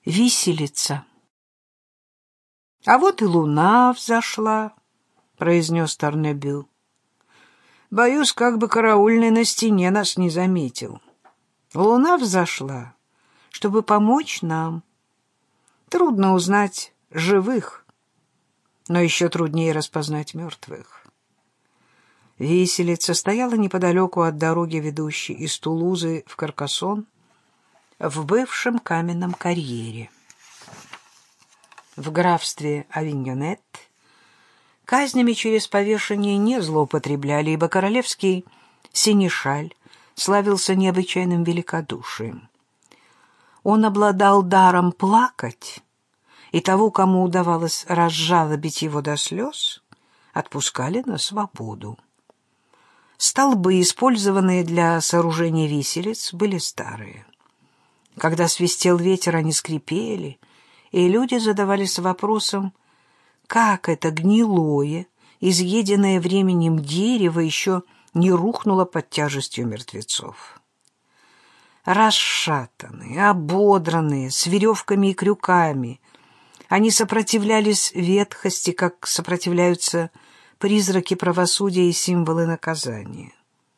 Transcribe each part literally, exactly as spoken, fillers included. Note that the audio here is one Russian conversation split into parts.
Виселица. — А вот и луна взошла, — произнес Торнебю. — Боюсь, как бы караульный на стене нас не заметил. Луна взошла, чтобы помочь нам. Трудно узнать живых, но еще труднее распознать мертвых. Виселица стояла неподалеку от дороги, ведущей из Тулузы в Каркасон, в бывшем каменном карьере. В графстве Авиньонет казнями через повешение не злоупотребляли, ибо королевский сенешаль славился необычайным великодушием. Он обладал даром плакать, и того, кому удавалось разжалобить его до слез, отпускали на свободу. Столбы, использованные для сооружения виселиц, были старые. Когда свистел ветер, они скрипели, и люди задавались вопросом, как это гнилое, изъеденное временем дерево еще не рухнуло под тяжестью мертвецов. Расшатанные, ободранные, с веревками и крюками, они сопротивлялись ветхости, как сопротивляются призраки правосудия и символы наказания.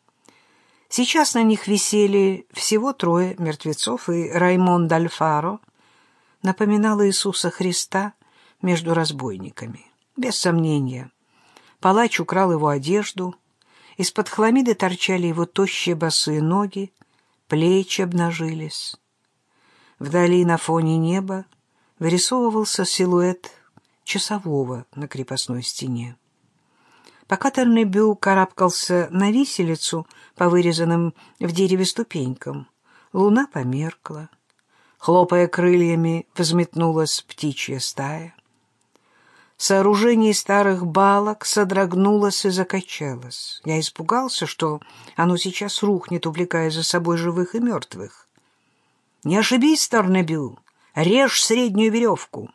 Сейчас на них висели всего трое мертвецов, и Раймон Д'Альфаро напоминал Иисуса Христа между разбойниками. Без сомнения, палач украл его одежду, из-под хламиды торчали его тощие босые ноги, плечи обнажились. Вдали на фоне неба вырисовывался силуэт часового на крепостной стене. Пока Торнебю карабкался на виселицу по вырезанным в дереве ступенькам, луна померкла. Хлопая крыльями, взметнулась птичья стая. Сооружение старых балок содрогнулось и закачалось. Я испугался, что оно сейчас рухнет, увлекая за собой живых и мертвых. «Не ошибись, Торнебю! Режь среднюю веревку!»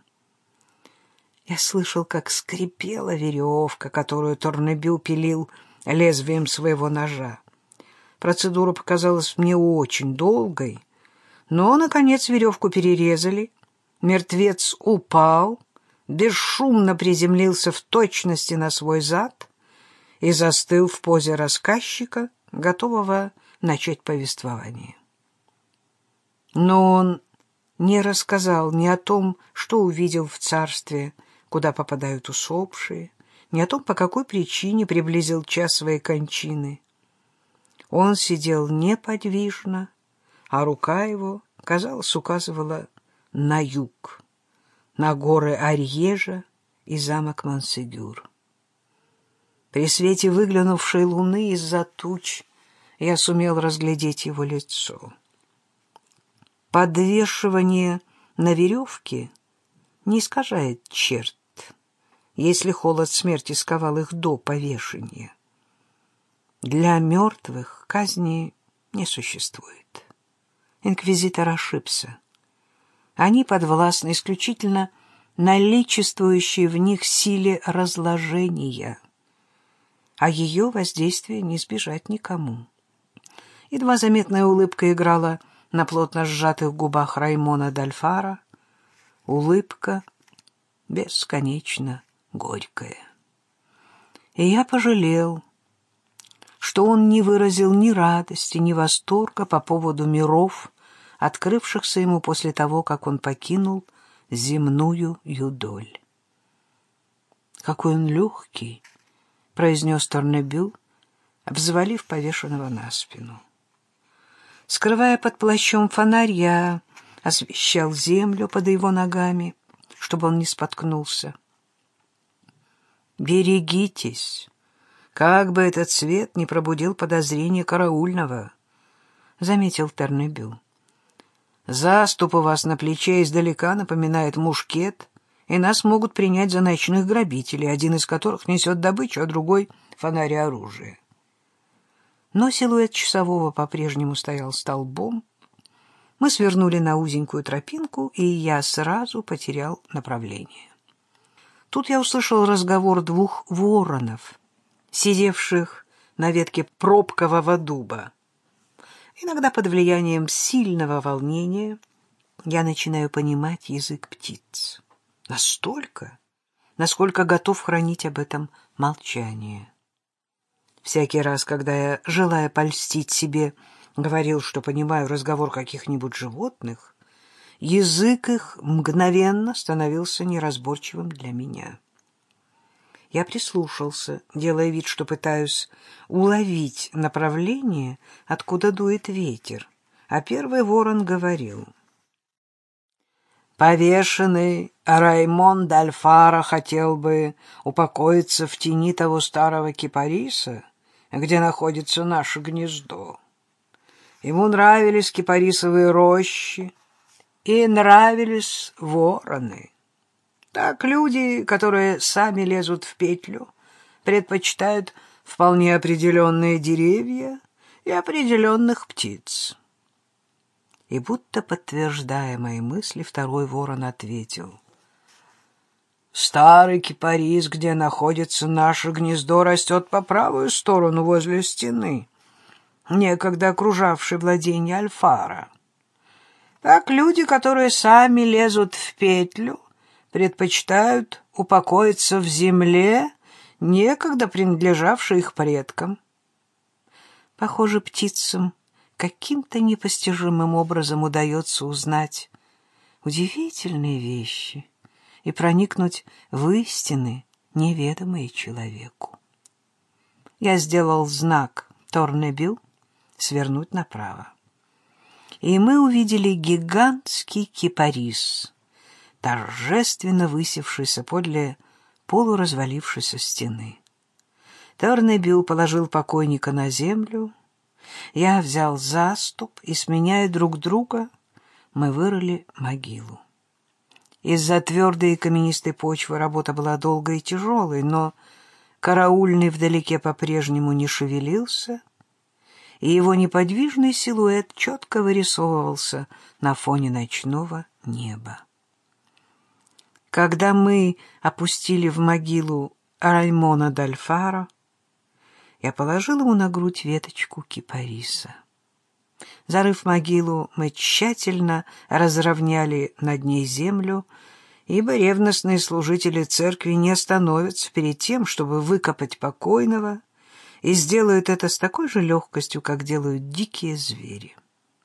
Я слышал, как скрипела веревка, которую Торнебю пилил лезвием своего ножа. Процедура показалась мне очень долгой, но, наконец, веревку перерезали. Мертвец упал, бесшумно приземлился в точности на свой зад и застыл в позе рассказчика, готового начать повествование. Но он не рассказал ни о том, что увидел в царстве, куда попадают усопшие, ни о том, по какой причине приблизил час своей кончины. Он сидел неподвижно, а рука его, казалось, указывала на юг, на горы Арьежа и замок Монсегюр. При свете выглянувшей луны из-за туч я сумел разглядеть его лицо. Подвешивание на веревке не искажает черт, если холод смерти сковал их до повешения. Для мертвых казни не существует. Инквизитор ошибся. Они подвластны исключительно наличествующей в них силе разложения, а ее воздействия не избежать никому. Едва заметная улыбка играла на плотно сжатых губах Раймона Д'Альфаро, улыбка бесконечно горькая. И я пожалел, что он не выразил ни радости, ни восторга по поводу миров, открывшихся ему после того, как он покинул земную юдоль. «Какой он легкий!» — произнес Торнебю, взвалив повешенного на спину. Скрывая под плащом фонарь, я освещал землю под его ногами, чтобы он не споткнулся. «Берегитесь, как бы этот свет не пробудил подозрения караульного», — заметил Торнебю. «Заступ у вас на плече издалека напоминает мушкет, и нас могут принять за ночных грабителей, один из которых несет добычу, а другой — фонарь и оружие». Но силуэт часового по-прежнему стоял столбом. Мы свернули на узенькую тропинку, и я сразу потерял направление. Тут я услышал разговор двух воронов, сидевших на ветке пробкового дуба. Иногда под влиянием сильного волнения я начинаю понимать язык птиц. Настолько, насколько готов хранить об этом молчание. Всякий раз, когда я, желая польстить себе, говорил, что понимаю разговор каких-нибудь животных, язык их мгновенно становился неразборчивым для меня. Я прислушался, делая вид, что пытаюсь уловить направление, откуда дует ветер, а первый ворон говорил: «Повешенный Раймон де Альфара хотел бы упокоиться в тени того старого кипариса, где находится наше гнездо. Ему нравились кипарисовые рощи и нравились вороны. Так люди, которые сами лезут в петлю, предпочитают вполне определенные деревья и определенных птиц». И будто подтверждая мои мысли, второй ворон ответил: «Старый кипарис, где находится наше гнездо, растет по правую сторону возле стены, некогда окружавшей владение Альфара. Так люди, которые сами лезут в петлю, предпочитают упокоиться в земле, некогда принадлежавшей их предкам». Похоже, птицам каким-то непостижимым образом удается узнать удивительные вещи и проникнуть в истины, неведомые человеку. Я сделал знак Торнебил свернуть направо, и мы увидели гигантский кипарис, торжественно высевшийся подле полуразвалившейся стены. Торнебил положил покойника на землю. Я взял заступ, и, сменяя друг друга, мы вырыли могилу. Из-за твердой и каменистой почвы работа была долгой и тяжелой, но караульный вдалеке по-прежнему не шевелился, и его неподвижный силуэт четко вырисовывался на фоне ночного неба. Когда мы опустили в могилу Раймона де Альфара, я положил ему на грудь веточку кипариса. Зарыв могилу, мы тщательно разровняли над ней землю, ибо ревностные служители церкви не остановятся перед тем, чтобы выкопать покойного, и сделают это с такой же легкостью, как делают дикие звери.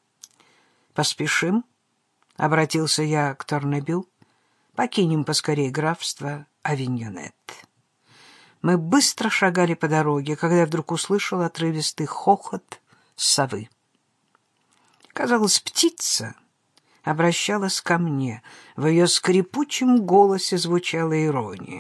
«Поспешим», — обратился я к Торнебил, — «покинем поскорей графство Авиньонет». Мы быстро шагали по дороге, когда я вдруг услышал отрывистый хохот совы. Казалось, птица обращалась ко мне. В ее скрипучем голосе звучала ирония.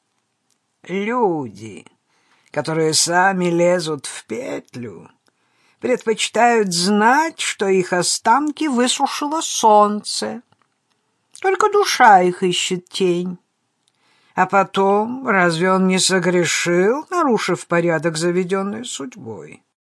«Люди, которые сами лезут в петлю, предпочитают знать, что их останки высушило солнце. Только душа их ищет тень. А потом, разве он не согрешил, нарушив порядок, заведенный судьбой?»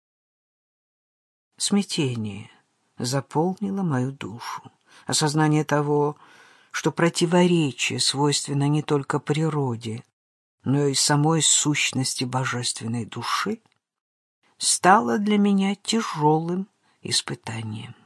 Смятение заполнило мою душу. Осознание того, что противоречие свойственно не только природе, но и самой сущности божественной души, стало для меня тяжелым испытанием.